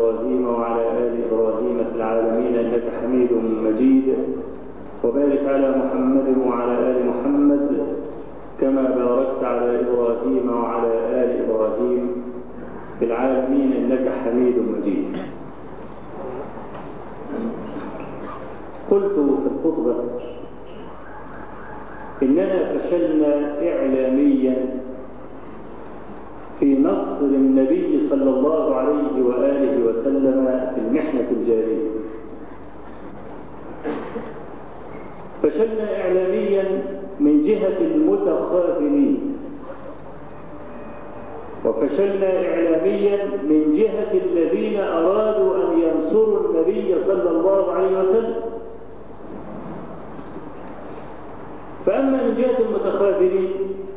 إبراهيم وعلى آل إبراهيم في العالمين إنك حميد مجيد، وبارك على محمد وعلى آل محمد كما باركت على إبراهيم وعلى آل إبراهيم في العالمين إنك حميد مجيد. قلت في الخطبة إننا فشلنا إعلاميا في نصر النبي صلى الله عليه وآله وسلم في المحنة الجارية. فشلنا إعلاميا من جهة المتخاذلين، وفشلنا إعلاميا من جهة الذين أرادوا أن ينصروا النبي صلى الله عليه وسلم. فأما من جهة المتخاذلين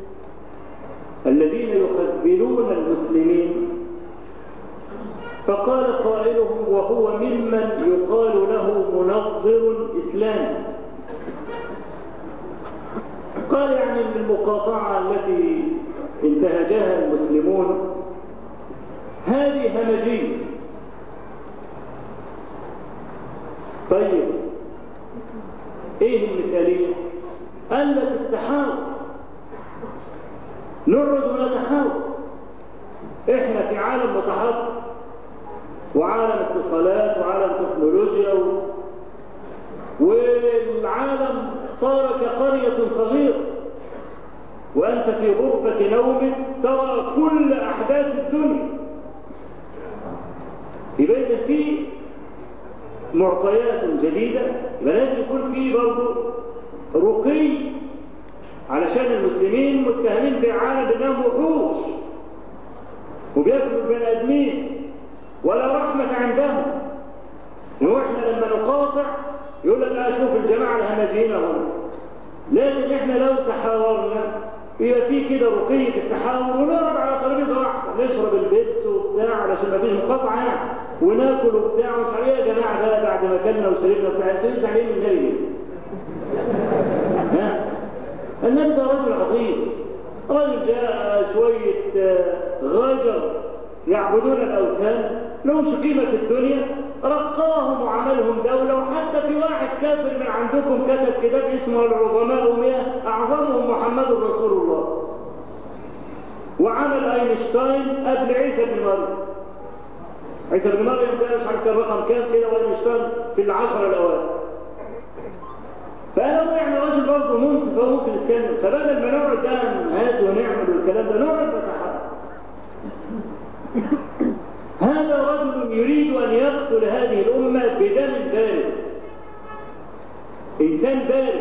الذين يخذلون المسلمين، فقال قائلهم وهو ممن يقال له منظر إسلامي، قال يعني ان المقاطعة التي انتهجها المسلمون هذه همجية. طيب ايه المثالية؟ قال لك التحاور، نقعد ونتحاور. احنا في عالم متحضر وعالم اتصالات وعالم تكنولوجيا والعالم صار كقرية صغيرة، وأنت في غرفة نومك ترى كل أحداث الدنيا. يبقى في معطيات جديدة، لازم يكون في برضه رقي، علشان المسلمين متهمين في عالم بأنهم وحوش وبياكلوا البني آدمين ولا رحمة عندهم. واحنا لما نقاطع يقول لك اشوف الجماعه الهمجيين هم، لكن احنا لو تحاورنا يبقى في كده رقي في التحاور، ونقعد على ترابيزه واحده نشرب البيبس وبتاع علشان ما فيش مقاطعه يعني، وناكل وبتاع ومش عارف ايه. يا جماعه بقى بعد ما اكلنا وشربنا بتاع انتوا لسه عليه من النبي؟ ها؟ النبي ده رجل عظيم، رجل جاء شويه غجر يعبدون الاوثان لهمش قيمه في الدنيا، رقاهم وعملهم دولة. وحتى في واحد كافر من عندكم كتب كتاب اسمه العظماء 100 أعظمهم محمد رسول الله، وعمل أينشتاين قبل عيسى بن مريم. عيسى بن مريم ده مش عارف كان رقم كام كده، وأينشتاين في العشرة الأوائل. فأنا يعني راجل برضه منصف وممكن يتكلم، فبدل ما نقعد ده هات ونعمل والكلام ده نقعد نتحرك. هذا رجل يريد أن يقتل هذه الأمة بدم بارد، إنسان بارد،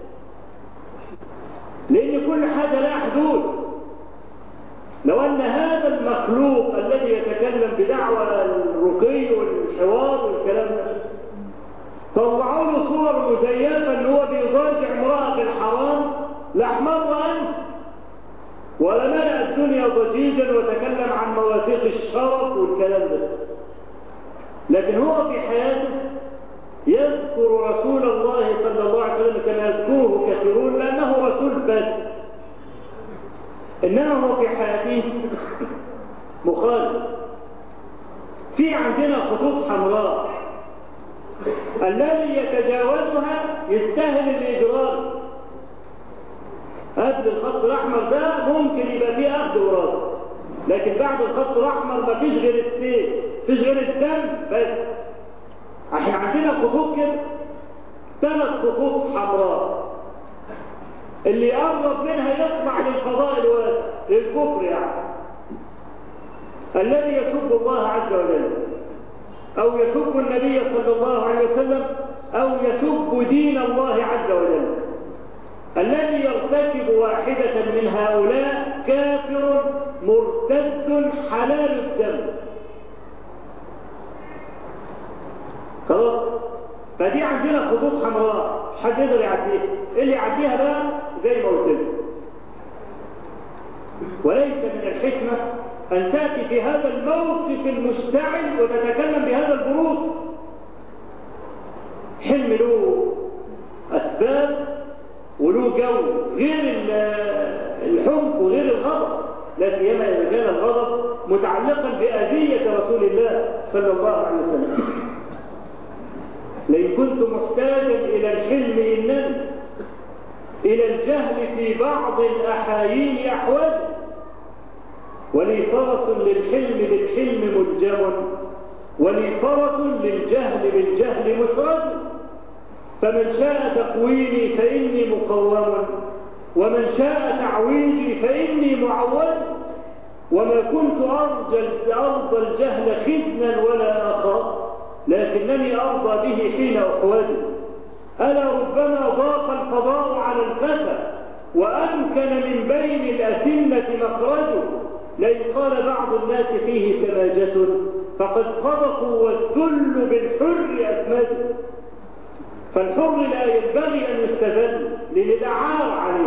لأن كل حاجة لها حدود. لو أن هذا المخلوق الذي يتكلم بدعوى الرقي والحوار والكلام ده طلعوا له صور مزيفة أن هو بيضاجع امرأة بالحرام لأحمر أنف ولا ملأ الدنيا ضجيجا وتكلم عن مواثيق الشرف والكلام ده. لكن هو في حياته يذكر رسول الله صلى الله عليه وسلم كما يذكره كثيرون لأنه رسول بس، إنما هو في حياته مخالف. في عندنا خطوط حمراء الذي يتجاوزها يستاهل الإجرام. قبل الخط الأحمر ده ممكن يبقى فيه أخذ ورد، لكن بعد الخط الأحمر ما فيش غير السيف، فيش غير الدم بس. احنا عندنا خطوط كده 3 خطوط حمراء، اللي يقرب منها يطلع للفضاء الواسع، للكفر يعني، الذي يسب الله عز وجل أو يسب النبي صلى الله عليه وسلم أو يسب دين الله عز وجل. الذي يرتكب واحدة من هؤلاء كافر مرتد حلال الدم. خلاص؟ فدي عندنا خطوط حمراء مش حد يقدر يعديها، اللي يعديها بقى زي ما قلت لك. وليس من الحكمة أن تأتي في هذا الموقف المشتعل وتتكلم بهذا البرود. حلم له أسباب وله جو غير الحب وغير الغضب، لا سيما إذا كان الغضب متعلقا بأذية رسول الله صلى الله عليه وسلم: لئن كنت محتاجا إلى الحلم إنني إلى الجهل في بعض الأحايين أحوج، ولي فرس للحلم بالحلم ملجم، ولي فرس للجهل بالجهل مسرج، فمن شاء تقويمي فإني مقوم، ومن شاء تعويجي فإني معود، وما كنت أرضى الجهل خدنا ولا أخا، لكنني أرضى به حين أحوج. ألا ربما ضاق الفضاء على الفتى وأمكن من بين الأسنة مخرجه، لئن قال بعض الناس فيه سماجة فقد صدقوا والذل بالحر أسمد. فالحر لا ينبغي أن يستذل للإدعاء عليه.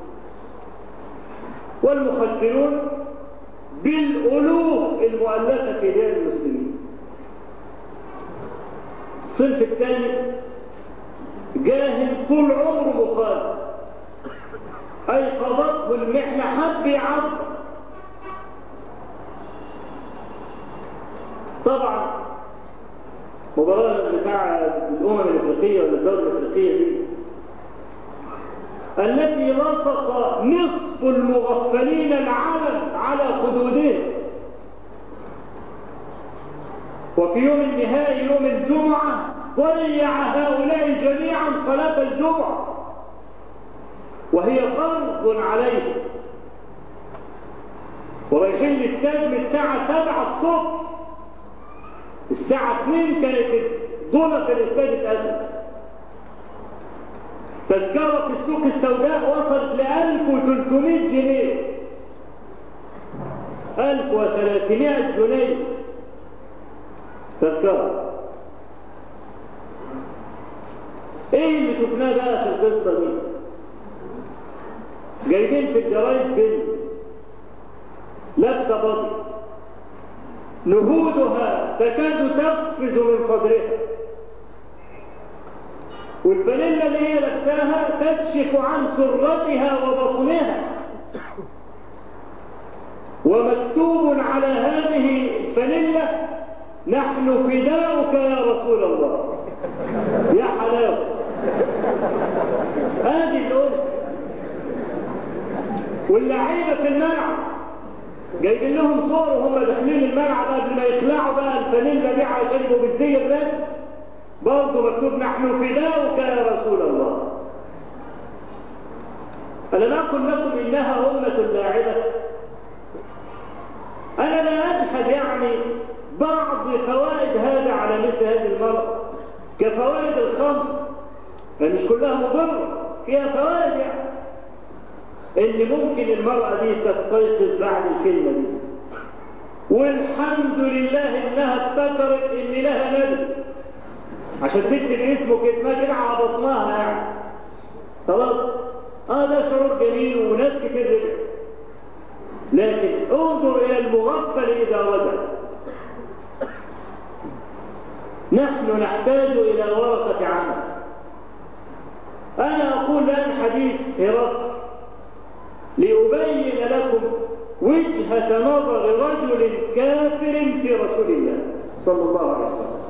والمخدرون بالألوف المؤلفة في ديار المسلمين. الصنف الثاني جاهل طول عمره مخالف، أي قضته المحنة حب يعبر. طبعا مباراة بتاع الأمم الأفريقية ولا الدولة الأفريقية دي التي لصق نصف المغفلين العالم على خدودهم، وفي يوم النهائي يوم الجمعة ضيع هؤلاء جميعا صلاة الجمعة وهي فرض عليهم، ورايحين الاستاد من الساعة 7 الصبح، الساعة 2 كانت ضلة الاستاد اتقدم. تذكرة في السوق السوداء وصلت ل 1300 جنيه، 1300 جنيه تذكرة. ايه اللي شفناه بقى في القصة دي؟ جايبين في الجرايد بنت لابسة بطي نهودها تكاد تقفز من صدرها، والفانيلا اللي هي لابساها تكشف عن سرتها وبطنها، ومكتوب على هذه الفانيلا: نحن فداؤك يا رسول الله. يا حلاوة هذه الأم. واللعيبة في الملعب جايبين لهم صور وهم داخلين الملعب قبل ما يخلعوا بقى الفانيلا دي عشان يبقوا بالزي الناس، برضه مكتوب: نحن فداؤك يا رسول الله. ألم أقل لكم إنها أمة لاعبة؟ أنا لا أجحد يعني بعض فوائد هذا على مثل هذه المرأة كفوائد الخمر، فمش كلها مضرة، فيها فوائد يعني إن ممكن المرأة دي تستيقظ بعد الكلمة دي والحمد لله إنها افتكرت إن لها نبي عشان تكتب اسمه كتمة كده على بطنها يعني خلاص. ده شعور جميل وناس كتير رجع، لكن انظر إلى المغفل إذا رجع. نحن نحتاج إلى ورقة عمل. أنا أقول الآن حديث هرقل لأبين لكم وجهة نظر رجل كافر في رسول الله صلى الله عليه وسلم.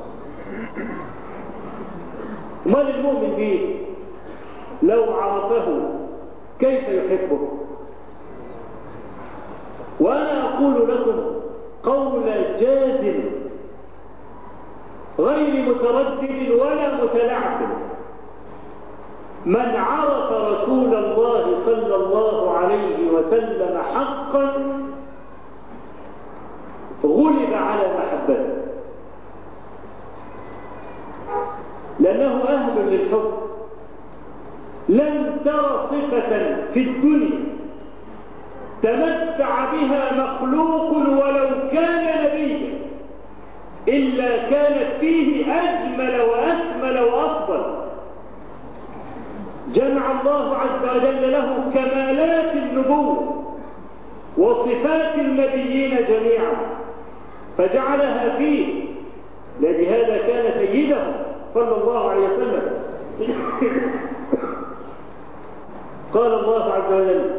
من المؤمن به لو عرفه كيف يحبه؟ وأنا أقول لكم قول جازم غير متردد ولا متلعثم: من عرف رسول الله صلى الله عليه وسلم حقا غلب على محبته، لأنه أهل للحب. لن ترى صفة في الدنيا تمتع بها مخلوق ولو كان نبيا إلا كانت فيه أجمل وأكمل وأفضل. جمع الله عز وجل له كمالات النبوة وصفات النبيين جميعا فجعلها فيه، لهذا كان سيده صلى الله عليه وسلم. قال الله عز وجل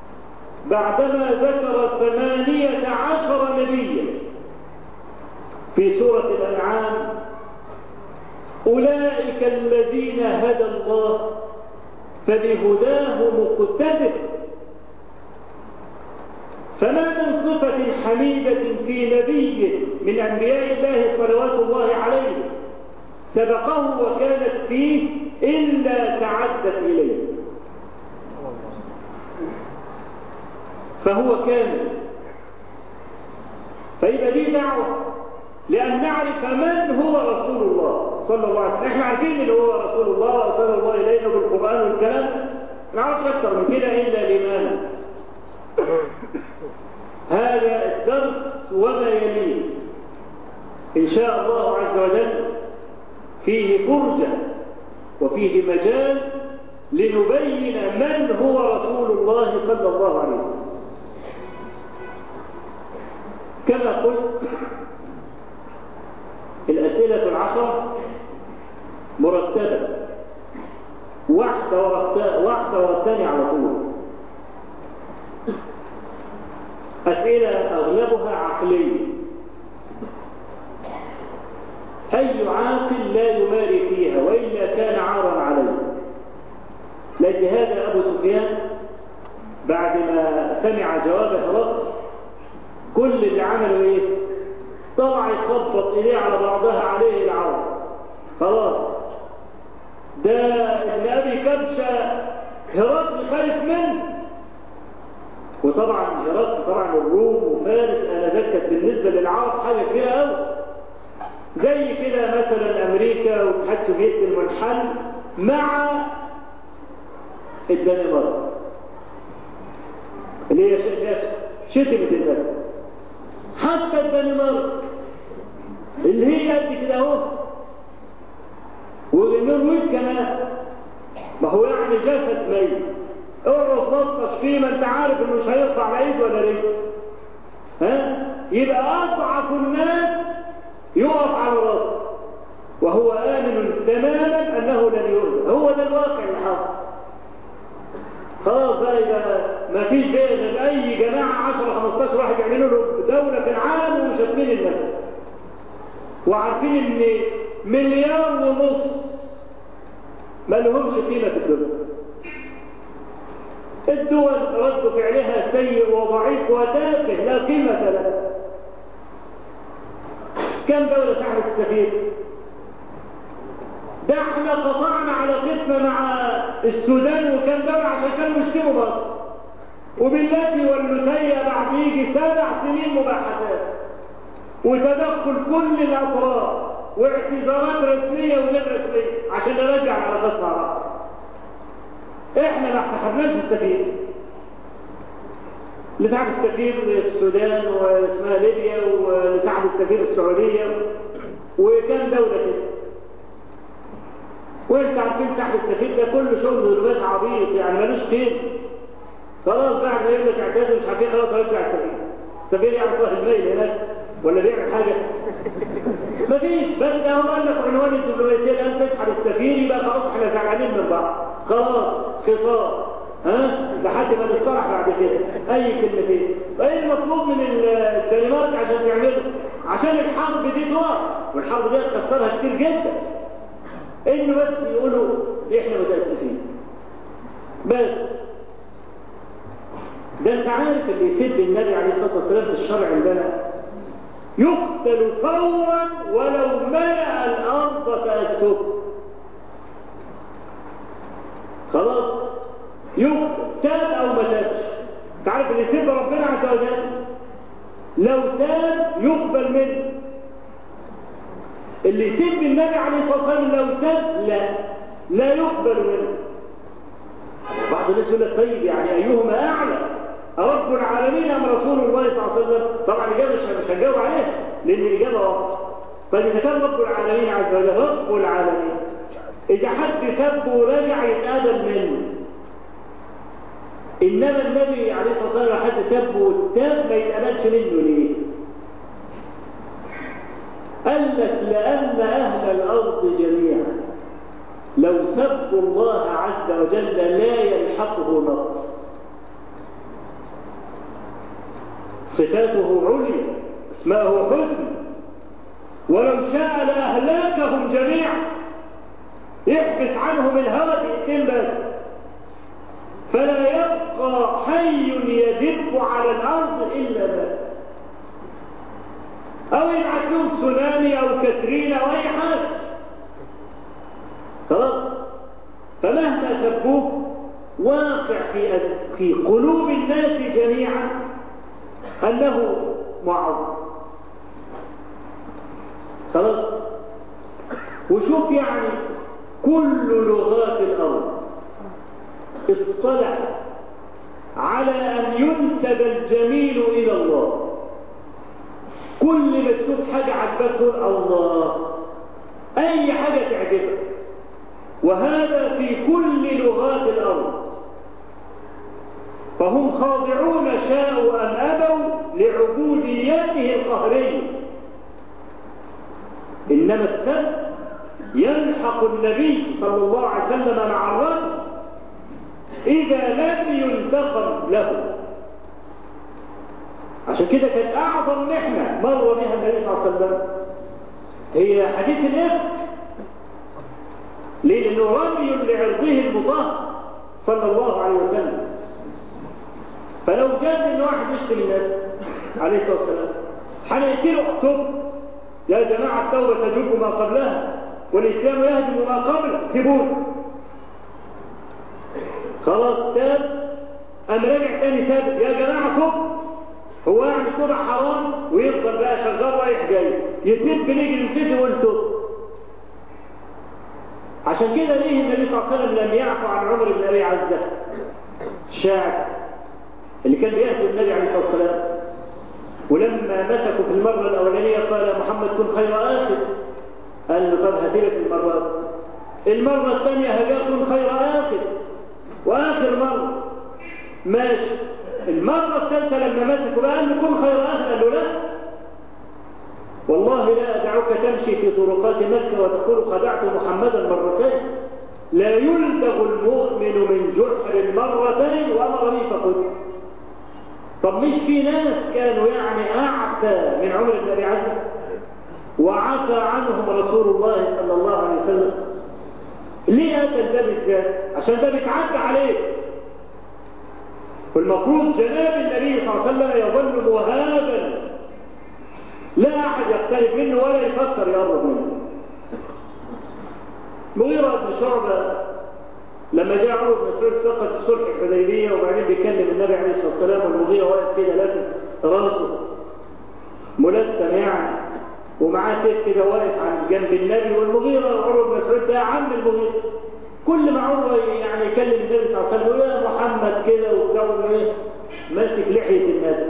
بعدما ذكر 18 نبيا في سورة الأنعام: أولئك الذين هدى الله فبهداه مقتدر. فما من صفة حميدة في نبي من أنبياء الله صلوات الله عليه سبقه وكانت فيه إلا تعدت إليه، فهو كامل. فيبقى دي دعوة لأن نعرف من هو رسول الله صلى الله عليه وسلم. احنا عارفين اللي هو رسول الله وصلى الله إلينا بالقرآن والكلام، ما نعرفش أكثر من كده إلا لماذا. هذا الدرس وما يليه إن شاء الله عز وجل فيه فرجة وفيه مجال لنبين من هو رسول الله صلى الله عليه وسلم. كما قلت الأسئلة العشر مرتبة واحدة ورا الثانية على طول. أسئلة أغلبها عقلية، أي عاقل لا يماري فيها وإلا كان عارا عليه. لهذا أبو سفيان بعد ما سمع جواب هرقل كل اللي عمله إيه؟ طلع يخبط إيديه على بعضها عليه العرب. خلاص ده ابن أبي كبشة هرقل خايف منه. وطبعا هرقل طبعا الروم وفارس آنذاك كانت بالنسبة للعرب حاجة كبيرة قوي، زي كده مثلا أمريكا والاتحاد السوفيتي المنحل مع الدنمارك اللي هي شتمت الناس. حتى الدنمارك اللي هي قد كده اهو، والنرويج كمان، ما هو يعني جسد ميت اقعد تلطش فيه، ما انت عارف انه مش هيرفع لا ايد ولا رجل. يبقى اضعف الناس يقف على راسه وهو آمن تماما انه لن يؤذى. هو ده الواقع اللي حصل. خلاص بقى يبقى ما فيش بقى غير اي جماعه 10-15 واحد يعملوا له دوله في العالم ومشتمين الناس، وعارفين ان 1.5 مليار ما لهمش قيمه في الدنيا. الدول رد فعلها سيء وضعيف وتافه لا قيمه له. كم دوله سحبت السفير؟ ده احنا قطعنا علاقتنا مع السودان وكان دولة عشان كانوا يشتموا مصر، وبالتي والنتية بعد يجي 7 سنين مباحثات وتدخل كل الأطراف واعتذارات رسمية وغير رسمية عشان نرجع العلاقات مع بعض. احنا ما سحبناش السفير. اللي سحب السفير السودان واسمها ليبيا، واللي سحب السفير السعودية، وكان دولة كده. وانت عارفين سحب السفير ده كله شغل ظلمات عبيط يعني ملوش قيمه. خلاص بعد ما يقول لك اعتذر مش عارفين، خلاص هيرجع السفير. السفير يعرف واحد الميل هناك ولا بيعمل حاجه؟ مفيش. بس ده هو قال لك عنوان الدبلوماسيه الان تسحب السفير يبقى خلاص احنا زعلانين من بعض. خلاص خطاب لحد ما نصطلح بعد كده اي كلمتين. فايه المطلوب من الدنمارك عشان يعملوا؟ عشان الحرب دي تقع، والحرب دي هتخسرها كتير جدا. انه بس يقولوا احنا متاسفين بس. ده انت عارف اللي يسب النبي عليه الصلاه والسلام في الشرع عندنا يقتل فورا ولو ملأ الارض تأسف. خلاص يقتل، تاب او ما تابش. انت عارف اللي يسب ربنا عز وجل لو تاب يقبل منه. اللي يسب النبي عليه الصلاه والسلام لو تاب لا يقبل منه. بعض الناس يقول لك طيب يعني ايهما اعلى، رب العالمين ام رسول الله صلى الله عليه وسلم؟ طبعا الاجابه مش هنجاوب عليها لان الاجابه واضحه. طيب اذا كان رب العالمين عز وجل رب العالمين، اذا حد سبه ورجع يتقابل منه. انما النبي عليه الصلاه والسلام لو حد سبه وتاب ما يتقابلش منه ليه؟ قال لك لأن أهل الأرض جميعا لو سبوا الله عز وجل لا يلحقه نقص. صفاته عليا، اسماءه حسن، ولو شاء لأهلاكهم جميعا، يحبس عنهم الهوى دقيقتين بس، فلا يبقى حي يدب على الأرض إلا مات، أو يبعث لهم تسونامي أو كاترينا أو أي حاجة. خلاص. فمهما سبوه واقع في قلوب الناس جميعا أنه معظم. خلاص. وشوف يعني كل لغات الأرض اصطلح على أن ينسب الجميل إلى الله. كل ما تشوف حاجة عجبك تقول الله، أي حاجة تعجبك، وهذا في كل لغات الأرض. فهم خاضعون شاءوا أم أبوا لعبوديته القهرية. إنما السب يلحق النبي صلى الله عليه وسلم مع الرجل إذا لم ينتقم له. عشان كده كانت أعظم محنة مر بها النبي صلى الله عليه وسلم هي حديث الإفك. ليه؟ لأنه رمي لعرضه المطهر صلى الله عليه وسلم. فلو جاز إن واحد يشتم الناس عليه الصلاة والسلام هنقتله اكتب يا جماعة التوبة تجب ما قبلها والإسلام يهدم ما قبله، سيبوه. خلاص تاب، أم راجع تاني سابق يا جماعة كب، هو يعني كده حرام ويفضل بقى شغال رايح جاي يسيب بنيجي نسيت يقول تب. عشان كده ليه النبي صلى الله عليه وسلم لم يعفو عن عمر بن أبي عزة الشاعر اللي كان بيأتي النبي عليه الصلاة والسلام، ولما مسكوا في المرة الأولانية قال محمد كن خير آخر، قال له طب هسيبك المرة الثانية هجاء كن خير آخر، وآخر مرة ماشي. المرة الثالثة لما مسكوا بقى قال له كن خير آخر، قال له لا والله لا أدعوك تمشي في طرقات مكة وتقول خدعت محمدا مرتين، لا يلدغ المؤمن من جحر مرتين وأمر به فقلت. طب مش في ناس كانوا يعني أعتى من عمر بن أبي عزة وعفى عنهم رسول الله صلى الله عليه وسلم؟ ليه أتى ده بالذات؟ عشان ده بيتعدى عليه. والمفروض جناب النبي صلى الله عليه وسلم يظل مهابا، لا أحد يقترب منه ولا يفكر يقرب منه. مغيرة بن شعبة لما جاء عمر بن مسعود سقط في صلح الحديبية وبعدين بيكلم النبي عليه الصلاة والسلام والمغيرة واقف كده لافت راسه ملثم يعني، ومعاه سيف كده واقف عند جنب النبي، والمغيرة وعمر بن مسعود ده عم المغيرة. كل ما عمر يعني يكلم النبي صلى الله عليه وسلم يا محمد كده وبتاع ايه ماسك لحية النبي،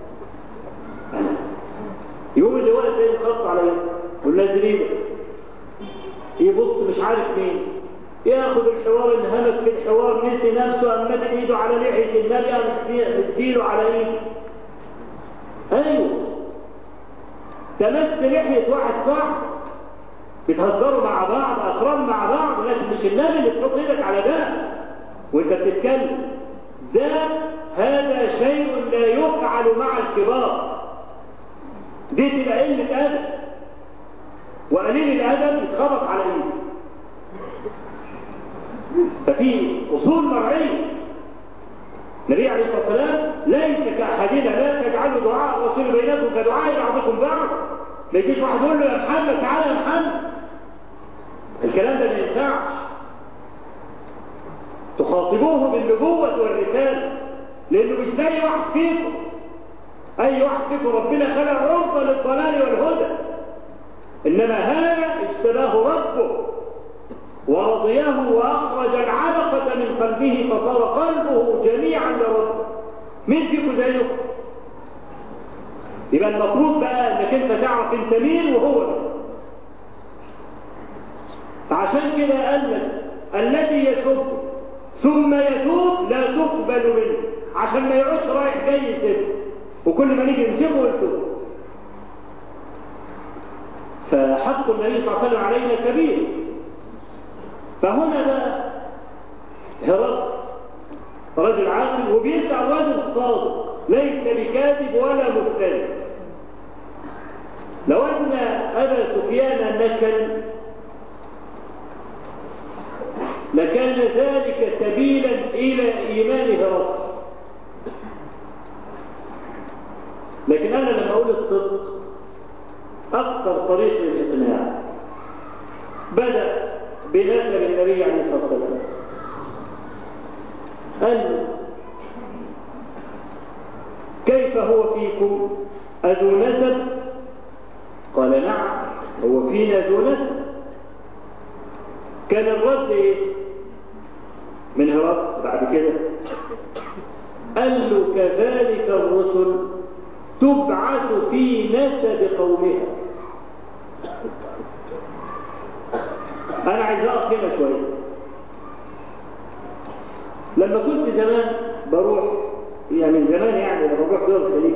يوم اللي واقف ايه يخط عليه والنازلين يبص مش عارف مين، ياخد الحوار انهمك في الحوار نسي نفسه، أم مد ايده على لحية النبي أم مديله على ايه. ايوه تمس لحية واحد صاحب بتهزروا مع بعض اقران مع بعض، لكن مش النبي اللي تحط ايدك على ده وانت بتتكلم. ده هذا شيء لا يفعل مع الكبار، دي تبقى قلة أدب، وقليل الأدب يتخبط على ايده. ففي أصول مرعية. النبي عليه الصلاة والسلام ليس كأحدنا لا تجعلوا دعاء الرسول بينكم كدعاء بعضكم بعض. ما يجيش واحد يقول له يا محمد تعالى يا محمد، الكلام ده ما ينفعش. تخاطبوه بالنبوة والرسالة، لأنه مش زي واحد فيكم. أي واحد فيكم ربنا خلق عرضة للضلال والهدى، إنما هذا اجتباه ربه ورضيه وأخرج العلقة من قلبه فصار قلبه جميعا لربه. مين فيكم زيه؟ يبقى المفروض بقى انك انت تعرف انت مين وهو ده. فعشان كده قال لك الذي يسب ثم يتوب لا تقبل منه، عشان ما يقعدش رايح جاي يسب وكل ما نيجي نسيبه ويتوب. فحق النبي صلى الله عليه وسلم علينا كبير. فهنا بقى هرقل رجل عاقل وبيسأل رجل صادق ليس بكاذب ولا مختلف، لو أن أبا سفيان نكل لكان ذلك سبيلا إلى إيمان هرقل. لكن أنا لما أقول الصدق أكثر طريق للإقناع بدأ بنسب النبي عليه الصلاة والسلام. قال كيف هو فيكم أذو نسب؟ قال نعم هو فينا ذو نسب. كان الرد إيه؟ من هرقل بعد كده قال له كذلك الرسل تبعث في نسب قومها. أنا عايز أقف هنا شوية. لما كنت زمان بروح من زمان لما بروح دول الخليج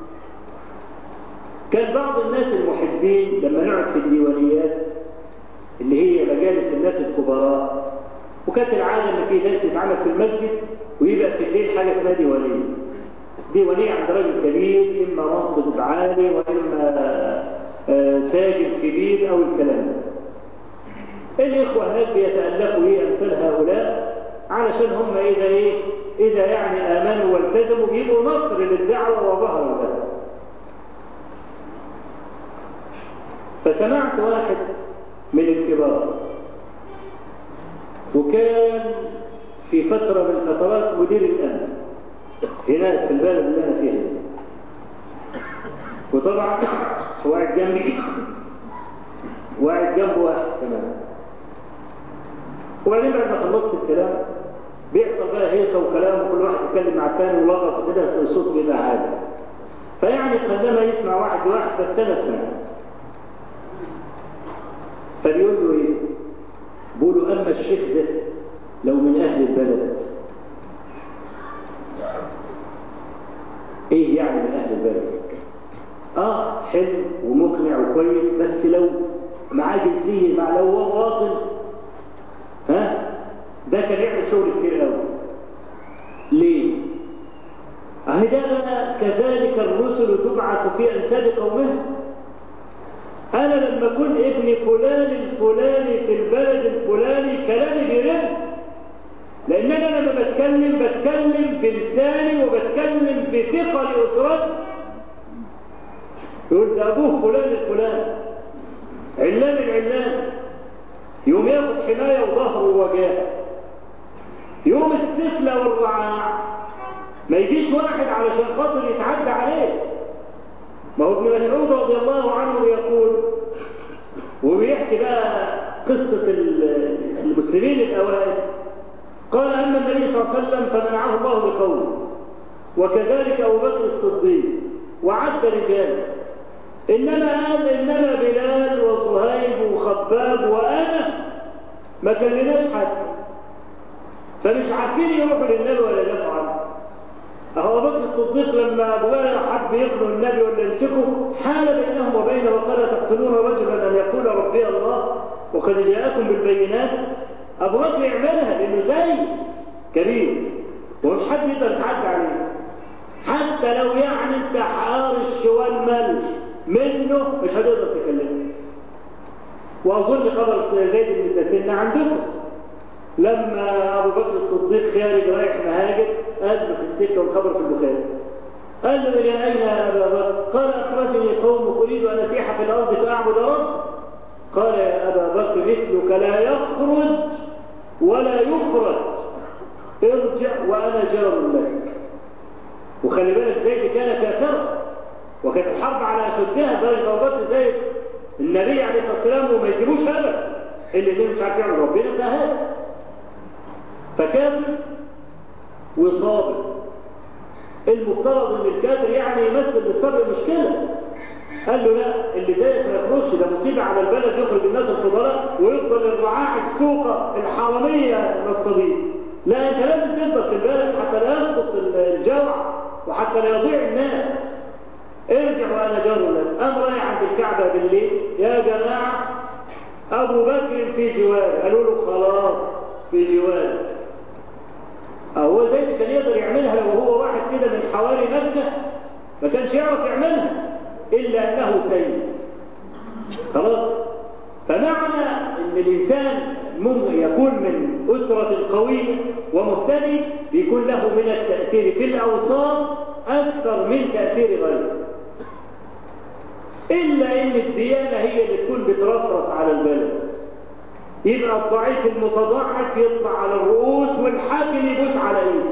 كان بعض الناس المحبين لما نقعد في الديوانيات اللي هي مجالس الناس الكبراء، وكانت العادة ان في درس يتعمل في المسجد ويبقى في الليل حاجة اسمها ديوانية. ديوانية عند راجل كبير، إما منصب عالي وإما تاجر كبير أو الكلام ده. الإخوة هناك بيتألفوا أمثال هؤلاء علشان هم إذا آمنوا والتزموا بيبقوا نصر للدعوة وظهروا لها. فسمعت واحد من الكبار وكان في فترة من الفترات مدير الأمن هناك في البلد اللي أنا فيها، وطبعا هو قاعد جنبي وقاعد جنبه واحد كمان. وبعدين بعد ما خلصت الكلام بيحصل بقى هيصة وكلام وكل واحد يتكلم مع الثاني ولغط كده الصوت بيبقى عالي، قدما يسمع واحد بس أنا سمعت. فبيقول له إيه؟ بيقول له أما الشيخ ده لو من أهل البلد. إيه يعني من أهل البلد؟ حلو ومقنع وكويس، بس لو معاه جنسية لو هو واطن ده كان يعمل شغل كتير قوي. ليه؟ ده كذلك الرسل تبعث في أنساب قومهم. أنا لما أكون ابن فلان الفلاني في البلد الفلاني كلامي بيرن، لأن أنا لما بتكلم بلساني وبتكلم بثقة لأسرتي. يقول ده أبوه فلان الفلاني علان العلان، يوم ياخد حماية وظهره ووجاهه. يوم السفلة والرعاع ما يجيش واحد علشان خاطر يتعدى عليه. ما هو ابن مسعود رضي الله عنه يقول وبيحكي بقى قصة المسلمين الأوائل، قال أما النبي صلى الله عليه وسلم فمنعه الله بقوله، وكذلك أبو بكر الصديق وعد رجاله، إنما بلال وصهيب وخباب وأنا ما كلناش حد، فمش عارفين يروحوا للنبي ولا يدافعوا عنه. أبو بكر الصديق لما أبو بكر حب يقنوا النبي ولا يمسكه حال بينهم وبينه وقال تقتلون رجلا أن يقول ربي الله وقد جاءكم بالبينات. أبو بكر يعملها لأنه زي كبير ومش حد يقدر يتعدى عليه، حتى لو انت حار الشوال ملش منه مش هتقدر تكلمه. وأظن خبر زيد بن ثلاثين عندكم لما أبو بكر الصديق خارج رايح مهاجر قال في السكة والخبر في البخاري، قال له إلى أين يا أبا بكر؟ قال أخرجني قوم أريد أن أسيح في الأرض فأعبد رب. قال يا أبا بكر مثلك لا يخرج ولا يخرج، ارجع وأنا جار لك. وخلي بالك زيد كان كافرا وكانت الحرب على أشدها، درجة أبو بكر زيد النبي عليه الصلاة والسلام وما يسيبوش أبدا، اللي مش عارف يعمل ربنا ده هذا. فكان وصابر. المفترض ان الكافر يمثل للصبر مشكله. قال له لا، اللي زيك ما يخرجش، ده مصيبه على البلد، يخرج الناس الفضلاء ويفضل الرعاع السوقه الحراميه نصابين. لا، انت لازم تفضل في البلد حتى لا يسقط الجوع وحتى لا يضيع الناس. ارجع وانا جار لك. قام رايح عند الكعبه بالليل، يا جماعه ابو بكر في جوار. قالوا له خلاص في جوار. هو زي اللي كان يقدر يعملها لو هو واحد كده من حواري مكة، ما كانش يعرف يعملها إلا أنه سيد خلاص. فمعنى ان الانسان ممكن يكون من اسره قويه ومهتدي بيكون له من التاثير في الاوساط اكثر من تاثير غيره، الا ان الديانه هي اللي تكون بترفرف على البلد، يبقى الضعيف المتضعف يطلع على الرؤوس والحاكم يبوس على ايده.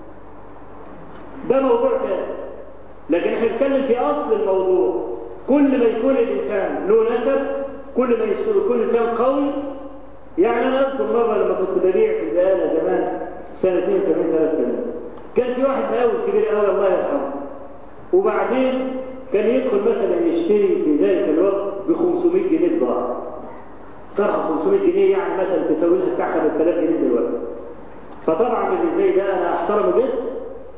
ده موضوع ثاني، لكن احنا بنتكلم في اصل الموضوع. كل ما يكون الانسان له نسب، كل ما يكون الانسان قوي. يعني انا اذكر مره لما كنت ببيع في البقاله زمان سنتين كمان 3 سنين، كان في واحد مقاول كبير قوي الله يرحمه، وبعدين كان يدخل مثلا يشتري في ذلك الوقت ب 500 جنيه بضاعه. طرح 500 جنيه يعني مثلا تساوي لها بتاع 5000 جنيه دلوقتي. فطبعا اللي زي ده انا احترمه جدا،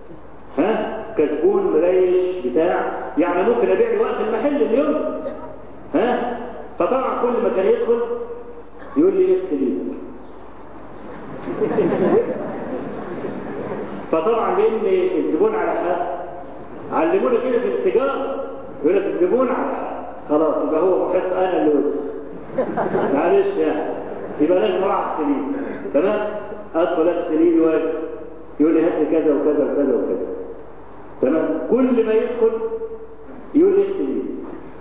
كسبون مريش بتاع، يعني ممكن ابيع له وقت المحل اليوم. فطبعا كل ما كان يدخل يقول لي ايه السليم. فطبعا لان الزبون على حق، علمونا كده في التجاره، يقول لك الزبون على حق، خلاص يبقى هو محق، انا اللي وسط. معلش يعني يبقى لازم اراعي السليم. تمام. ادخل السليم يواجه يقول لي هات لي كذا وكذا وكذا وكذا. تمام. كل ما يدخل يقول لي السليم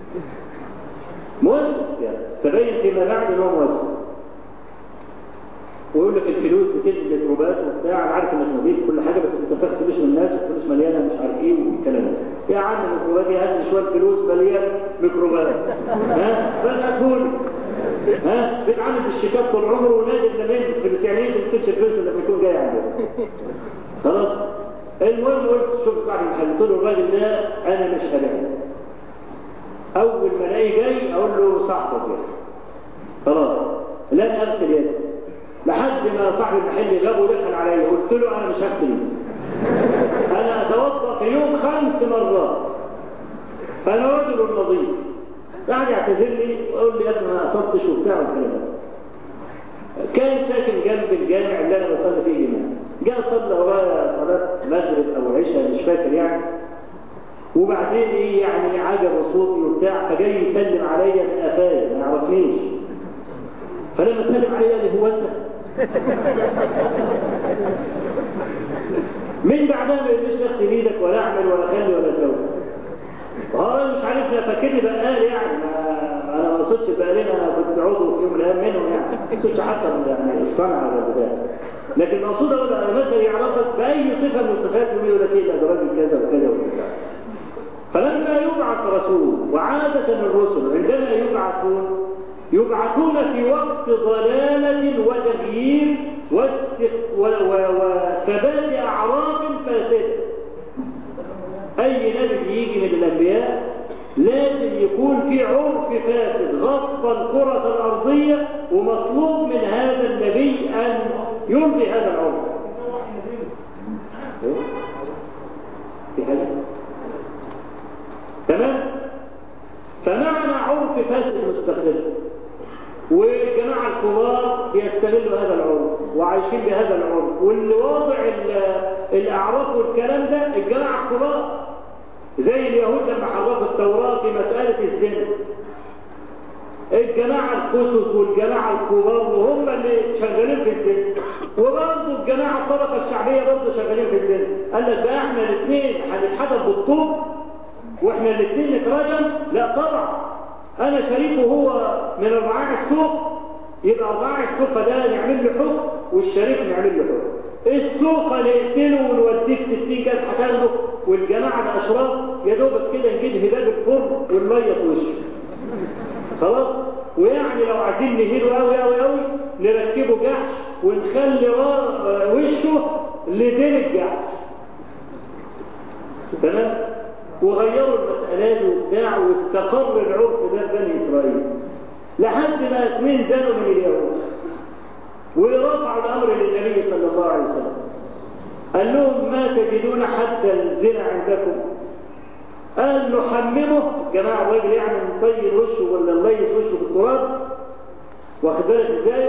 موسوس، يعني تبين فيما بعد ان هو موسوس، ويقول لك الفلوس بتنزل ميكروبات وبتاع. انا عارف انك نظيف كل حاجه، بس انت بتاخد فلوس من الناس والفلوس مليانه مش عارف ايه والكلام ده. يا عم الميكروبات دي هات لي شويه فلوس مليانه ميكروبات. بس تقول بيتعامل بالشيكات طول عمره ونادر لما يمسك فلوس، يعني ايه ما يمسكش الفلوس لما يكون جاي عنده. خلاص. المهم قلت شوف صاحب المحل، قلت له الراجل ده انا مش هبيعه. اول ما الاقيه جاي اقول له صاحبك يعني خلاص لن اغسل يدي، لحد ما صاحب المحل جابه ودخل عليا قلت له انا مش هغسل يدي، انا اتوضا في يوم 5 مرات، انا رجل نظيف. قاعد يعتذر لي ويقول لي انا ما قصدتش وبتاع والكلام ده. كان ساكن جنب الجامع اللي انا بصلي فيه هنا، جاء صلى ورايا صلاه مغرب او عشاء مش فاكر يعني، وبعدين ايه يعني عجب صوتي وبتاع، فجاي يسلم عليا من قفايا ما يعرفنيش. فلما سلم عليا قال لي هو انت؟ من بعدها ما يقوليش اغسل ايدك ولا اعمل ولا اخلي ولا اسوي. مش عارف لا فاكرني بقال يعني، انا ما اقصدش بقالين، انا كنت عضو في يوم من الايام منهم يعني، ما اقصدش حتى يعني الصنعه ولا البتاع. لكن المقصود اقول انا مثلا يعرفك باي صفه من الصفات يقول لك ايه ده راجل كذا وكذا وكذا. فلما يبعث رسول، وعادة الرسل عندما يبعثون في وقت ضلالة وتغيير وثبات أعراف فاسدة. أي نبي يجي من الأنبياء لازم يكون في عرف فاسد غطى الكرة الأرضية، ومطلوب من هذا النبي أن يمضي هذا العرف. في حاجة؟ تمام. فمعنى عرف فاسد مستقل، والجماعه الكبار بيستغلوا هذا العرف وعايشين بهذا العرف، واللي واضع الاعراف والكلام ده الجماعه الكبار، زي اليهود لما حرفوا التوراه في مساله الزنا. الجماعه القسس والجماعه الكبار وهم اللي شغالين في الزنا، وبرضه الجماعه الطبقه الشعبيه برضه شغالين في الزنا. قال لك بقى احنا الاثنين هنتحدث بالطوب واحنا الاثنين نتراجم؟ لا طبعا، انا شريكه هو من رعاع السوق، يبقى رعاع السوق ده نعمل له حكم والشريك نعمل له حكم. السوق هنقتله ونوديه في 60 كاس هتاخده، والجماعه الاشراف يا دوبك كده نجيب هباب الفرن ونميه في وشه خلاص. ويعني لو عايزين نهيله قوي قوي قوي نركبه جحش ونخلي وشه لدين الجحش. تمام. وغيروا المسألة دي وبتاع، واستقر العرف ده في بني إسرائيل لحد ما 2 زنوا من اليهود، ورفعوا الأمر للنبي صلى الله عليه وسلم. قال لهم ما تجدون حد الزنا عندكم؟ قال نحممه، جماعة الراجل يعني نطير وشه ولا نليس وشه بالتراب، واخد بالك ازاي،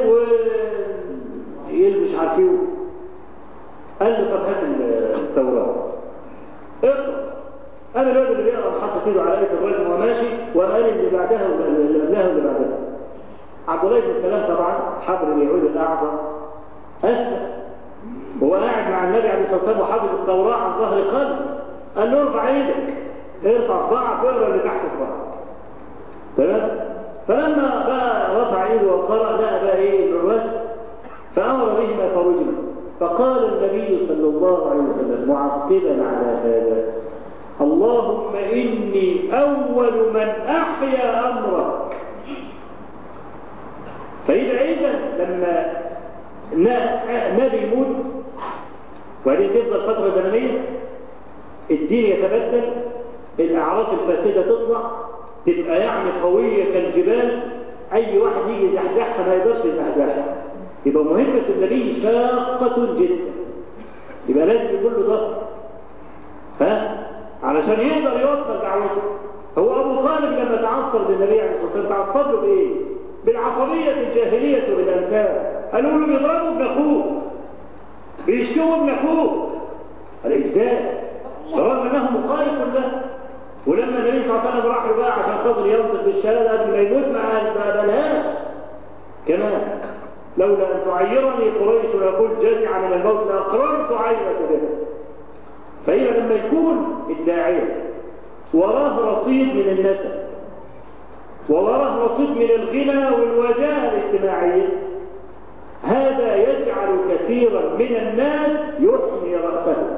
ويلبس عارفيه. قال له طب هات التوراة اقرأ. أنا الواد اللي بيقرأ حاطط ايده على آية الرجم وماشي، وأنا قال اللي بعدها واللي قبلها واللي بعدها. عبد الله بن سلام طبعا حبر اليهود الأعظم أسلم، وهو قاعد مع النبي عليه الصلاة والسلام وحافظ التوراة عن ظهر قلب، قال له ارفع ايدك، ارفع صباعك واقرا اللي تحت صباعك. تمام؟ فلما بقى رفع ايده وقرأ لقى بقى ايه الرجم، فأمر بهما فرجما. فقال النبي صلى الله عليه وسلم معقبا على هذا: اللهم إني أول من أحيا أمرك. فإذا لما نبي يموت وبعدين تفضل فترة زمنية، الدين يتبدل، الأعراف الفاسدة تطلع، تبقى يعني قوية كالجبال، أي واحد يجي يزحزحها ما يقدرش يزحزحها. يبقى مهمة النبي شاقة جدا، يبقى لازم يقول له ضغط علشان يقدر يوصل دعوته. هو أبو طالب لما تعصر للنبي عليه الصلاة والسلام تعصر له بإيه؟ بالعصبية الجاهلية وبالأنساب. قالوا له بيضربوا ابن أخوك، بيشتموا ابن أخوك. قال إزاي؟ رغم أنه مخالف له. ولما النبي صلى الله عليه وسلم راح له بقى عشان خاطر ينطق بالشهادة قبل ما يموت ما قالهاش كمان: لولا أن تعيرني قريش ويقول جزع من الموت لأقررت عينك بها. فإذا لما يكون الداعية وراه رصيد من النسب ووراه رصيد من الغنى والوجاهة الاجتماعية، هذا يجعل كثيرا من الناس يحمي رأسه.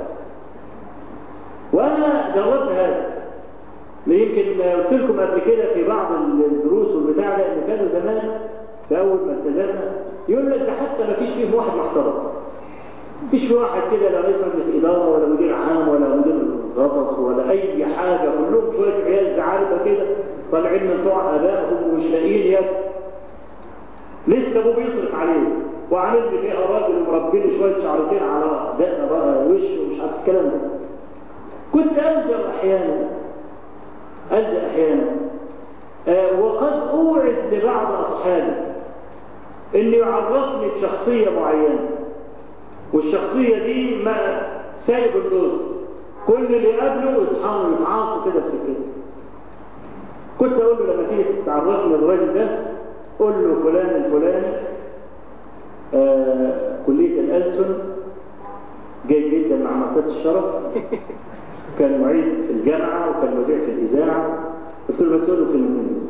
وأنا جربت هذا، يمكن قلت لكم قبل كده في بعض الدروس والبتاع ده، إن كانوا زمان في أول ما التزمنا يقول لك ده حتى ما فيش فيه واحد محترم، مفيش فيه واحد كده لا رئيس مجلس إدارة ولا مدير عام ولا مدير غطس ولا أي حاجة، كلهم شوية عيال زعارفة كده طالعين من طوع آبائهم ومش لاقيين يد، لسه أبوه بيصرف عليه وعامل لي فيها راجل ومربي لي شوية شعرتين على دقة بقى وش ومش عارف الكلام ده. كنت ألجأ أحيانا وقد أوعد لبعض أصحابي إنه يعرفني بشخصية معينة، والشخصية دي ما سايب الدوز، كل اللي قبله يصحانه يتعاصوا كده بسكته. كنت أقول له لما تيجي تعرفني الراجل ده قول له فلان الفلاني كلية الألسن، جيد جدا مع مرتبة الشرف، كان معيد في الجامعة وكان مذيع في الإذاعة. قلت له بس قول له كلمتين.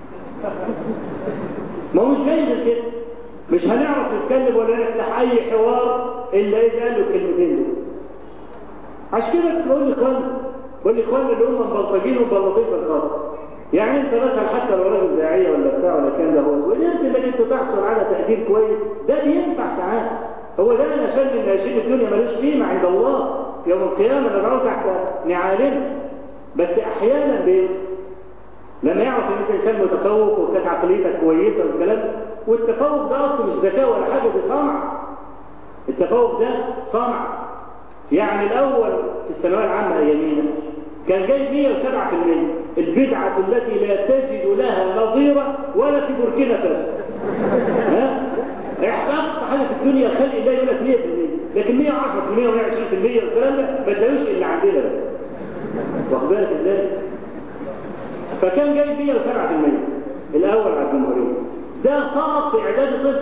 ما هو مش جاي غير كده، مش هنعرف نتكلم ولا نفتح أي حوار إلا إذا قال له الكلمتين دول. عشان كده بقول لإخواننا اللي هم مبلطجين ومبلطين في الخط، يعني أنت مثلا حتى لو راجل داعية ولا بتاع ولا كان ده هو، وإنت اللي أنت تحصل على تقدير كويس ده بينفع ساعات. هو ده عشان من ناشئين الدنيا ملوش قيمة عند الله يوم القيامة، ندعوه تحت نعالنا. بس أحيانا لما يعرف ان انت انسان متفوق وكانت عقليتك كويسه والكلام، والتفوق ده اصلا مش ذكاء ولا حاجه، ده صنع. التفوق ده صنع. يعني الاول في الثانويه العامه ايامينا كان جاي 107%، البدعه التي لا تجد لها نظيره ولا في بوركينا فاسو. اقصى حاجه في الدنيا خلق الله يقول لك 100%، لكن 110% و120% والكلام ده ما تلاقوش الا عندنا بس. واخد بالك ازاي؟ فكان جاي 107% الأول على الجمهورية، ده صعب في إعداد الطب.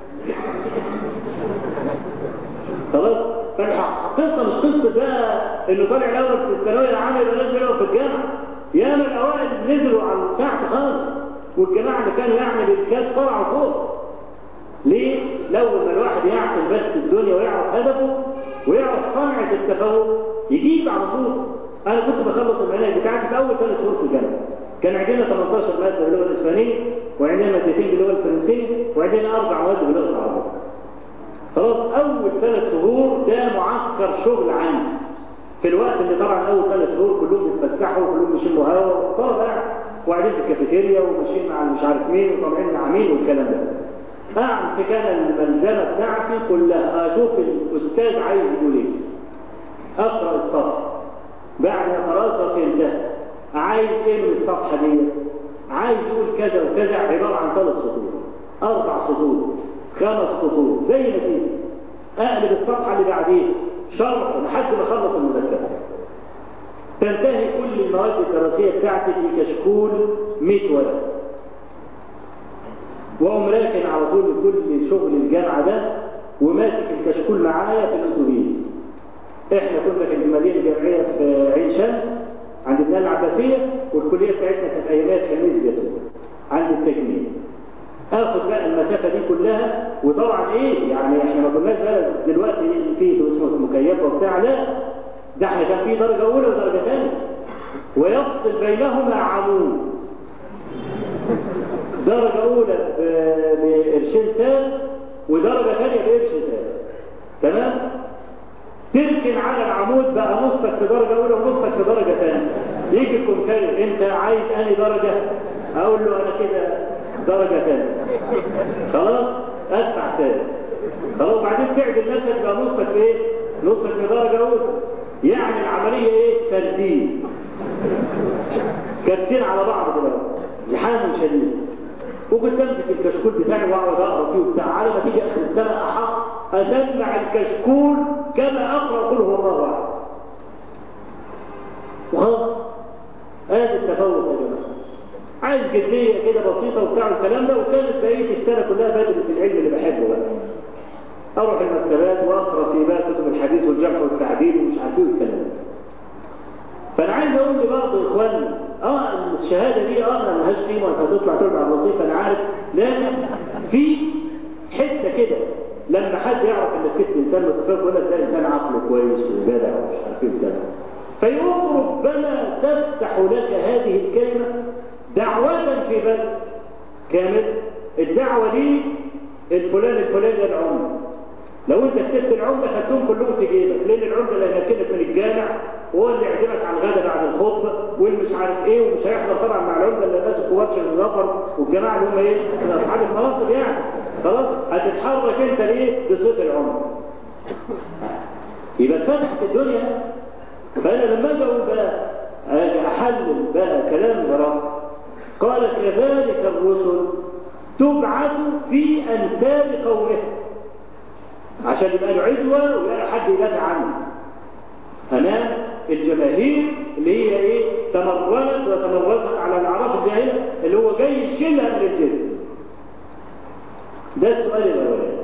خلاص؟ فالقصة مش قصة بقى إنه طالع الأول في الثانوية العامة يبقى لازم يلاقوا في الجامعة. ياما الأوائل نزلوا على تحت خالص، والجماعة اللي كانوا يعني بالكاد طلعوا فوق. ليه؟ لو ما الواحد يعقل بس الدنيا ويعرف هدفه ويعرف صنعة التفوق يجيب على طول. أنا كنت بخلص المناهج بتاعتي في أول 3 شهور في الجامعة. كان عندنا 18 مادة باللغة الإسبانية، وعندنا مادتين باللغة الفرنسية، وعندنا 4 مواد باللغة العربية. خلاص، أول 3 شهور ده معسكر شغل عام. في الوقت اللي طبعا أول 3 شهور كلهم بيتفسحوا وكلهم بيشموا هوا طالع وقاعدين في الكافيتيريا وماشيين مع مش عارف مين وطالعين مع مين والكلام ده. أمسك أنا الملزمة بتاعتي كلها أشوف الأستاذ عايز يقول إيه، أقرأ الصفحة، بعد ما قرأتها فهمتها، عايز ايه من الصفحة دي؟ عايز يقول كذا وكذا، عبارة عن 3 سطور 4 سطور 5 سطور زي ما تيجي. اقلب الصفحة اللي بعديها شرح لحد ما اخلص المذكرة. تنتهي كل المواد الدراسية بتاعتي في كشكول 100 ورقة، وأقوم راكن على طول كل شغل الجامعة ده وماسك الكشكول معايا في الأتوبيس. إحنا كنا في المدينة الجامعية في عين شمس عند البنية العباسية، والكلية بتاعتنا كانت أيامات خميس زيتون عند التجميل. آخد بقى المسافة دي كلها، وطبعا إيه يعني إحنا ما كناش بقى دلوقتي في اسمه مكيفة وبتاع، لا ده إحنا كان في درجة أولى ودرجة ثانية، ويفصل بينهما عمود. درجة أولى بقرشين سال، ودرجة ثانية بقرش سال. تمام؟ تركن على العمود بقى نصك في درجة أولى ونصك في درجة ثانية. يجي الكمثري أنت عايز أنهي درجة؟ أقول له أنا كده درجة ثانية. خلاص؟ أدفع سال. خلاص بعدين تعدل نفسك بقى نصك في إيه؟ نصك في درجة أولى. يعني العملية إيه؟ ترتيب. كابسين على بعض دلوقتي. زحام شديد. وكنت امسك الكشكول بتاعي واقعد اقرا فيه وبتاع، على ما تيجي اخر السنه اسمع الكشكول كما اقرا قل هو الله احد. وخلاص ادي التفوق يا جماعه. عايز جديه كده بسيطه وبتاع الكلام ده، وكانت بقيه السنه كلها بدرس العلم اللي بحبه بقى. اروح المكتبات واقرا في بقى كتب الحديث والجرح والتعديل ومش عارف ايه والكلام ده. فانا عايز اقول لبعض اخواني الشهاده دي ملهاش قيمه وانت هتطلع ترجع الوظيفه، انا عارف، لكن في حته كده لما حد يعرف انك كنت انسان متفوق ولا تلاقي انسان عقله كويس وجدع ومش عارف ايه وبتاع، فيقوم ربما تفتح لك هذه الكلمه دعوه في بلد كامل. الدعوه دي الفلاني العمده، لو انت كسبت العمده خدتهم كلهم في جيبك، لان العمده اللي هيمكنك من الجامع وهو اللي يعزمك على الغداء بعد الخطبه واللي مش عارف ايه، ومش هيحضر طبعا مع العمده اللي ماسك ورش الظفر والجماعه اللي هم ايه اصحاب المناصب يعني. خلاص هتتحرك انت ليه بصوت العمده. يبقى اتفتحت الدنيا. فانا لما اجي اقول بقى احلل بقى كلام رب قال كذلك الرسل تبعث في انساب قومها، عشان يبقى له عزوه ويبقى حد يدافع عنه امام الجماهير اللي هي ايه تمردت وتمردت على الاعراف الجاهله اللي هو جاي يشيلها من الجزء. ده السؤال الاولاني.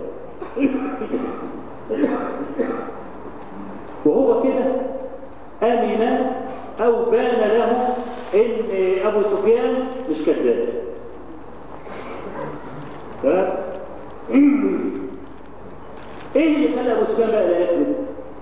وهو كده امن او بان له ان ابو سفيان مش كذاب. تمام؟ ايه اللي خلى ابو سفيان بقى لا يكذب؟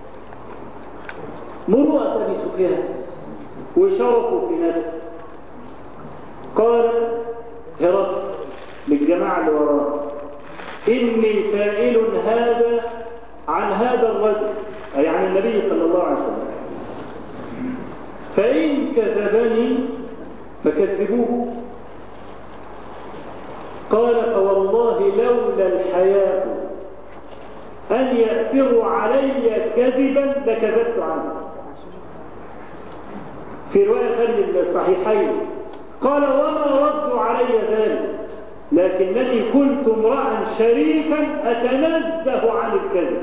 مروءة ابي سفيان وشرفه في نفسه. قال هرقل للجماعه اللي وراه اني سائل هذا عن هذا الرجل، اي عن النبي صلى الله عليه وسلم، فان كذبني فكذبوه. قال فوالله لولا الحياء أن يأثروا علي كذبا لكذبت عنه. في رواية خلي الصحيحين قال وما ردوا علي ذلك لكنني كنت امرأ شريفا أتنزه عن الكذب.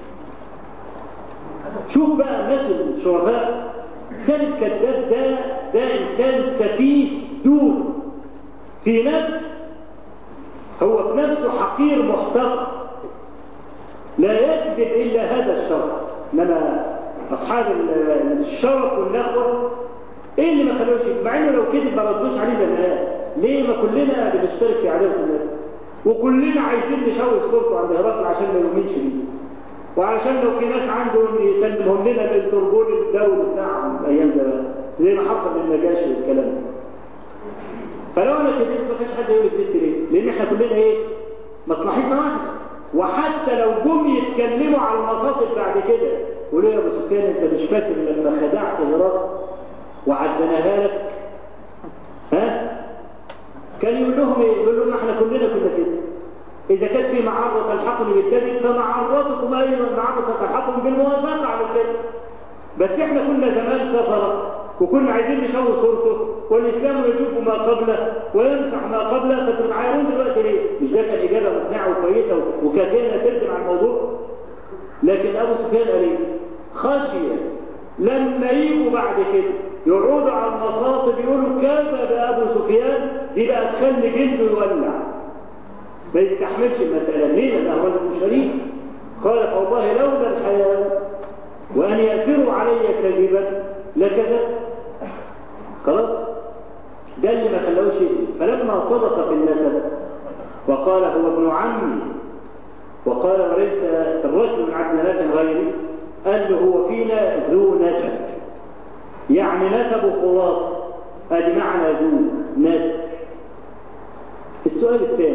شوف بقى الناس الشرفاء، كان الكذاب ده إنسان سفيه دون في نفس، هو في نفسه حقير محتقر لا يكذب إلا هذا الشرف. إنما أصحاب الشرف والنخوة إيه اللي ما خلوش، مع إنه لو كذب ما ردوش عليه زمان. ليه؟ ما كلنا بنشترك في عدالة الناس، وكلنا عايزين نشوه صورته عند هرقل عشان ما يؤمنش بيه، وعشان لو في ناس عندهم يسلمهم لنا بالتربون الدولي بتاعهم أيام زمان زي ما حصل للنجاشي والكلام ده. فلو أنا كذبت ما كانش حد يقول كذبت ليه؟ لأن إحنا كلنا إيه؟ مصلحتنا واحدة. وحتى لو جم يتكلموا على المصاطب بعد كده يقولوا يا ابو سفيان انت مش فاكر لما خدعت هرقل وعدناها لك؟ ها؟ كان يقول لهم ايه؟ يقول لهم احنا كلنا كنا كده. اذا كانت في معرة تلحقني بالكذب فمعرتكم ايضا معرة تلحقكم بالموافقة على الكذب. بس احنا كنا زمان كفرة وكنا عايزين نشوه صورته، والاسلام يجوب ما قبله ويمسح ما قبله، فتتعايرون دلوقتي ليه؟ مش ده كان اجابه مقنعه وكويسه وكافيه ترجم عن الموضوع؟ لكن ابو سفيان قال ايه؟ خشي لما يجوا بعد كده يقعدوا على المصاطب يقولوا كذب أبو سفيان، دي بقى تخلي جلده يولع، ما يستحملش المسألة. ليه؟ لأنه رجل شريف. قال فوالله لولا الحياة وأن يأثروا علي كذبا لكذب. خلاص، ده اللي ما خلوش يكذب. فلما صدق في النسب وقال هو ابن عمي، وقال وليس الرجل من عبد مناف غيري، قال له هو فينا ذو نسب، يعني نسبه خلاص، ادي معنى ذو نسب. السؤال الثاني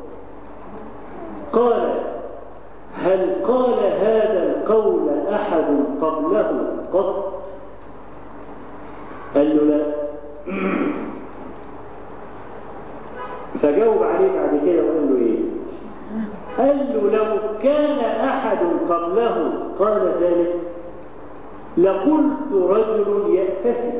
قال هل قال هذا القول أحد قبله قط؟ قال له لا. فجاوب عليه بعد كده وقال له ايه؟ قال له لو كان أحد قبله قال ذلك لقلت رجل يأتسم.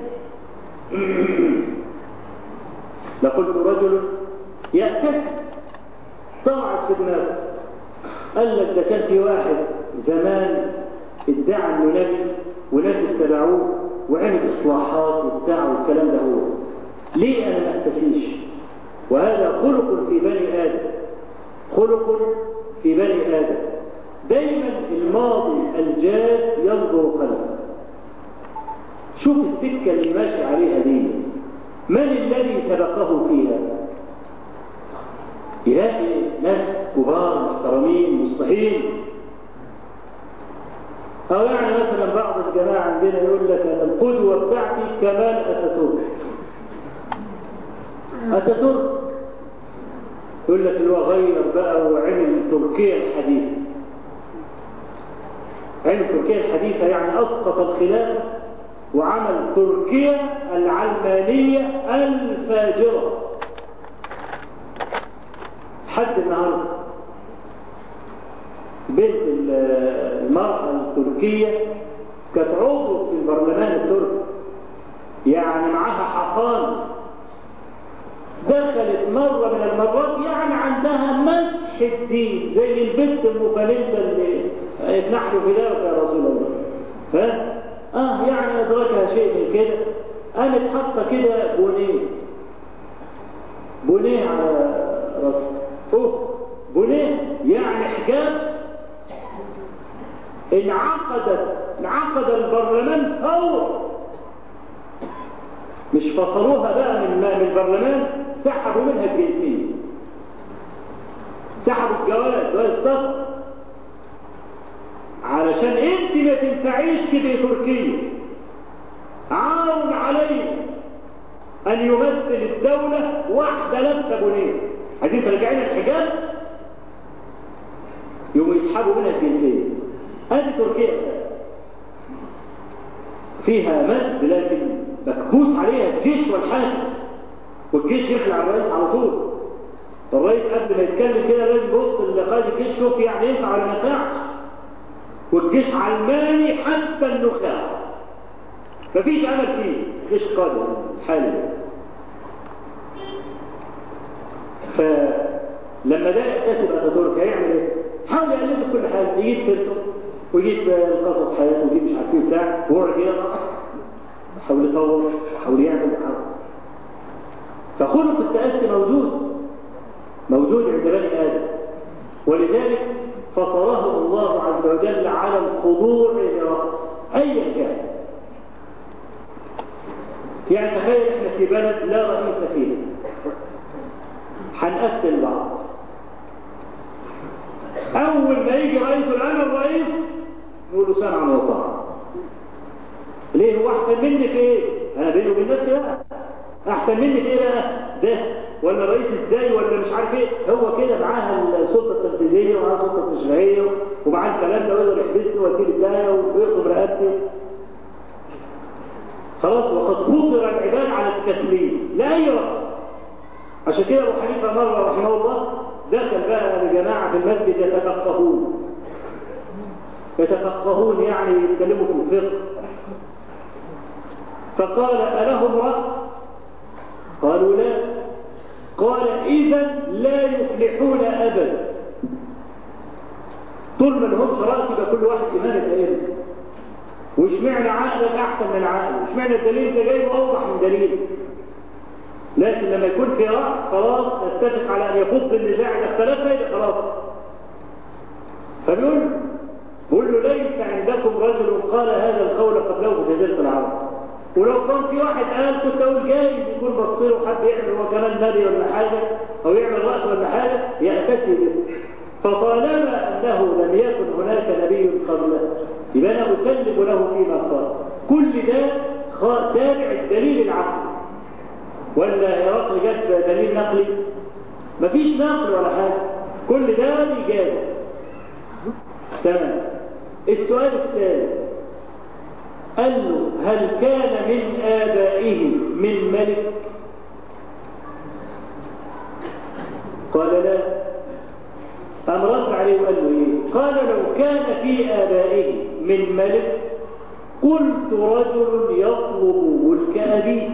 لقلت رجل يأتسم. طلعت في دماغه، قال لك ده كان في واحد زمان ادعى انه نبي وناس اتبعوه وعمل اصلاحات وبتاع والكلام ده. هو ليه انا ما اتسيش؟ وهذا خلق في بني ادم، خلق في بني ادم. دايما الماضي الجاد ينظر خلفه. شوف السكه اللي ماشي عليها دي، من الذي سبقه فيها؟ يلاقي ناس كبار محترمين مصلحين. أو يعني مثلا بعض الجماعة عندنا يقول لك أنا القدوة بتاعتي كمال أتاتورك. أتاتورك يقول لك اللي هو غير بقى وعمل تركيا الحديثة. عمل تركيا الحديثة يعني أسقط الخلافة وعمل تركيا العلمانية الفاجرة. حد النهارده بنت المرأة التركية كانت عضو في البرلمان التركي، يعني معاها حصان. دخلت مرة من المرات يعني عندها مسح الدين زي البنت المفلتة اللي نحن فداك يا رسول الله. يعني أدركها شيء من كده، قامت حاطة كده بنيه على راسها. بنيه يعني حجاب. انعقد البرلمان فورا، مش فصلوها بقى من البرلمان، سحبوا منها الجنسية، سحبوا الجواز السفر، علشان انت ما تنفعيش كده تركيا. عاون عليه ان يمثل الدولة واحدة لابسة بنيه. عايزين ترجعين الحجاب يوم يسحبوا منها الجنسية. هذه تركيا فيها مد، لكن مكبوس عليها الجيش والحاكم، والجيش يخلع الرئيس على طول. الرئيس قبل ما يتكلم كده لازم يبص لقائد الجيش شوف يعني ينفع ولا ما ينفعش. والجيش علماني حتى النخاع، مفيش امل فيه الجيش قادر حالي. فلما ده يكتسب اتاتورك هيعمل ايه؟ حاول يقلد كل حاجه، يجيب سيرته ويجيب قصص حياته ويجيب مش عارف ايه بتاع، وهو يقرا يحاول يطور ويحاول يعمل. فخلق التأسي موجود عند بني آدم، ولذلك فطره الله عز وجل على الخضوع لرأس أيا كان. يعني تخيل احنا في بلد لا رئيس فيه، هنقتل بعض. أول ما يجي رئيس الآن الرئيس نقول له سمعا وطاعة. ليه؟ هو أحسن مني في إيه؟ أنا بيني وبين نفسي بقى أحسن مني في إيه بقى؟ ده ولا رئيس إزاي ولا مش عارف إيه؟ هو كده معاها السلطة التنفيذية ومعاها السلطة التشريعية ومعاه الكلام ده ويقدر يحبسني ويديني الداية ويقطب رقبتي. خلاص، وقد فطر العباد على التسليم لأي رأس. عشان كده أبو حنيفة مرة رحمه الله دخل بقى لجماعة في المسجد يتفقهون يعني يتكلموا في الفقه. فقال ألهم رأس؟ قالوا لا. قال إذا لا يفلحون أبدا. طول ما لهمش رأس يبقى كل واحد إمام الأئمة. واشمعنى عقلك احسن من عقله، واشمعنى الدليل ده جايبه اوضح من دليل. لكن لما يكون في رأي خلاص نتفق على ان يفض النزاع، اذا اختلف فايده خلاص. فبيقول له ليس عندكم رجل قال هذا القول قبله في جزيره العرب. ولو كان في واحد قال كنت اقول جايز يكون بصير وحد يعمل هو كمان نبي ولا حاجه، او يعمل راس ولا حاجه يأتسي به. فطالما انه لم يكن هناك نبي قبله يبقى انا اسلم له فيما قال. كل ده تابع الدليل العقلي. ولا هرقل جاب دليل نقلي؟ مفيش نقل ولا حاجه، كل ده اجابه. تمام. السؤال الثالث قال له هل كان من آبائه من ملك؟ قال لا. قام رد عليه وقال له ايه؟ قال لو كان في آبائه من ملك قلت رجل يطلب ملك أبيه.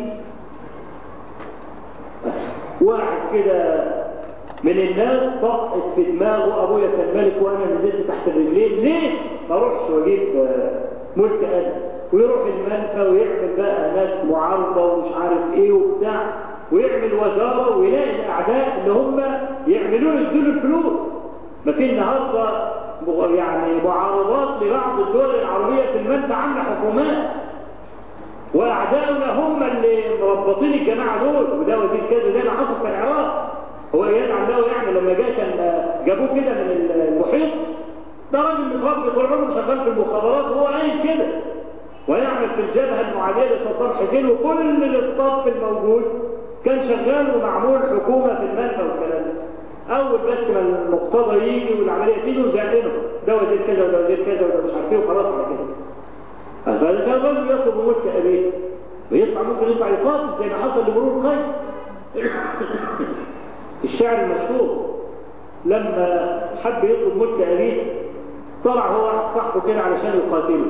واحد كده من الناس طقت في دماغه ابويا كان ملك وانا نزلت تحت الرجلين، ليه ما اروحش واجيب ملك ابي؟ ويروح المنفى ويعمل بقى هناك معارضه ومش عارف ايه وبتاع، ويعمل وزاره ويلاقي الاعداء اللي هم يعملوا له يدوا الفلوس. ما في النهارده يعني معارضات لبعض الدول العربيه في المنفى عامله حكومات، واعداؤنا هم اللي مربطين الجماعه دول، وده وزير كذا زي ما حصل في العراق. هو اياد علاوي يعني لما كان جابوه كده من المحيط، ده راجل متربي طول عمره شغال في المخابرات وهو قايل كده، ويعمل في الجبهه المعاديه لصدام حسين، وكل الاصطاف الموجود كان شغال ومعمول حكومه في المنفى والكلام ده. اول بس ما المقتضى يجي والعمليه تيجي وزعلنه ده وزير كذا وده وزير كذا وده مش عارف ايه وخلاص على كده. فاذا كان الرجل يطلب ملك ابيه ويطلع ممكن يطلع يقاتل زي ما حصل لمرور قيس. الشاعر المشهور لما حب يطلب ملك أبيه طلع هو واحد صاحبه كده علشان يقاتله.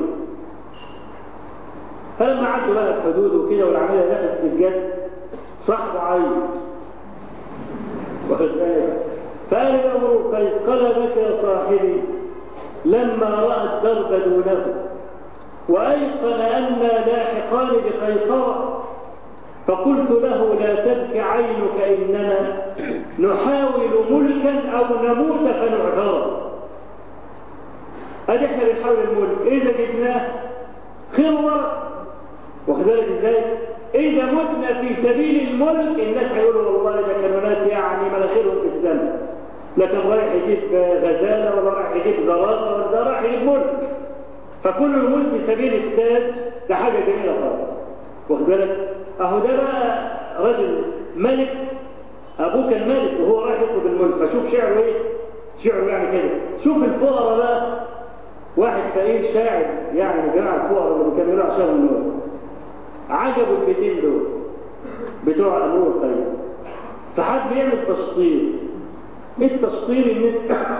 فلما عدوا بقى الحدود وكده والعملية دخلت في الجد صاحبه عيط فقال له مرور قيس قال بك يا صاحبي لما رأى الدرب دونه وأيقن أنا لاحقان بقيصر فقلت له لا تبكي عينك إننا نحاول ملكا أو نموت فنعذر. أدي احنا بنحاول الملك، إذا جبناه خير ورق، واخد بالك إزاي؟ إذا متنا في سبيل الملك الناس هيقولوا والله ده كانوا ناس يعني مناخيرهم في السماء، لكن رايح يجيب غزالة ولا رايح يجيب زرافة ولا ده رايح يجيب ملك. فكل الملك في سبيل التاج ده حاجة جميلة خالص، واخد بالك؟ اهو ده بقى رجل ملك، ابوه كان ملك وهو رايح يطلب الملك. فشوف شعره ايه؟ شعره يعني كده. شوف الفقراء بقى، واحد فقير شاعر يعني من جماعه الفقراء اللي بيكملوا عشان النور، عجبوا البيتين دول بتوع امور القيم. فحد بيعمل تشطير. التشطير ان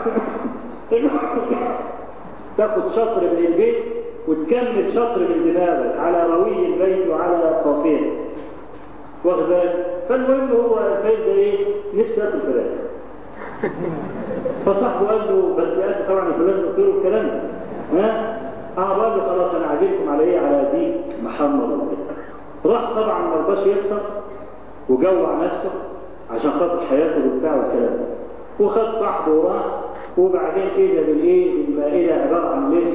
تاخد شطر من البيت وتكمل شطر من دماغك على روي البيت وعلى قافيه، واخد بالك؟ فالمهم هو الفايد ده ايه؟ نفسه ياكل فراخ. فصاحبه قال له بس يا اخي طبعا الفلان قلت له الكلام ده قال له خلاص انا عازمكم على ايه؟ على ديك محمر وكده. راح طبعا ما رضاش يفطر وجوع نفسه عشان خاطر حياته وبتاع والكلام ده، وخد صاحبه وراح. وبعدين اذا بالايه؟ المائده عباره عن لف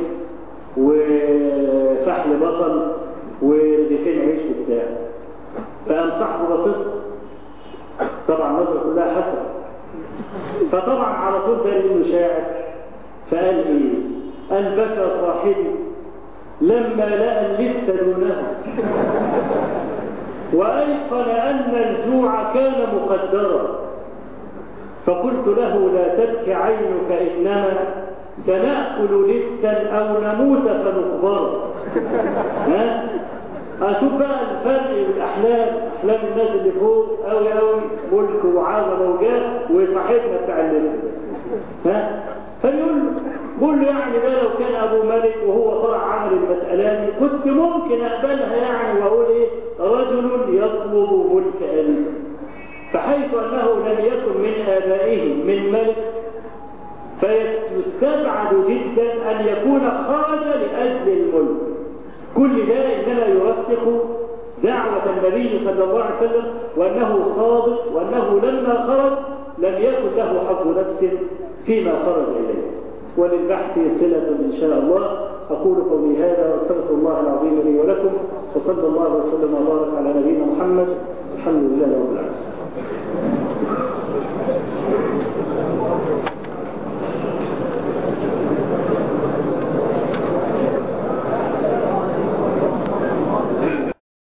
وفحل بصل ورغيفين عيش وبتاع. فقام صاحبه بسيط طبعا النظره كلها حسن، فطبعا على طول ده انه شاعر. فقال ايه؟ قال بكى صاحبي لما لقى اللفت دونه وايقن ان الجوع كان مقدرا فقلت له لا تبكي عينك انما سنأكل لفتا او نموت فنخبر. اشوف بقى الفرق بالاحلام، احلام الناس اللي فوق قوي قوي ملك وعظمه وجاه، وصاحبنا بتاع اللفت. بقول له يعني ده لو كان ابو ملك وهو طلع عمل المساله دي كنت ممكن اقبلها يعني واقول ايه؟ رجل يطلب ملك ابيه. فحيث انه لم يكن من ابائه من ملك فيستبعد جدا ان يكون خرج لاجل الملك. كل ده إنما يرسخ دعوة النبي صلى الله عليه وسلم، وأنه صادق، وأنه لما خرج لم يكن له حظ نفس فيما خرج إليه. وللبحث صلة إن شاء الله. أقول قولي هذا واستغفر الله العظيم لي ولكم، وصلى الله وسلم وبارك على نبينا محمد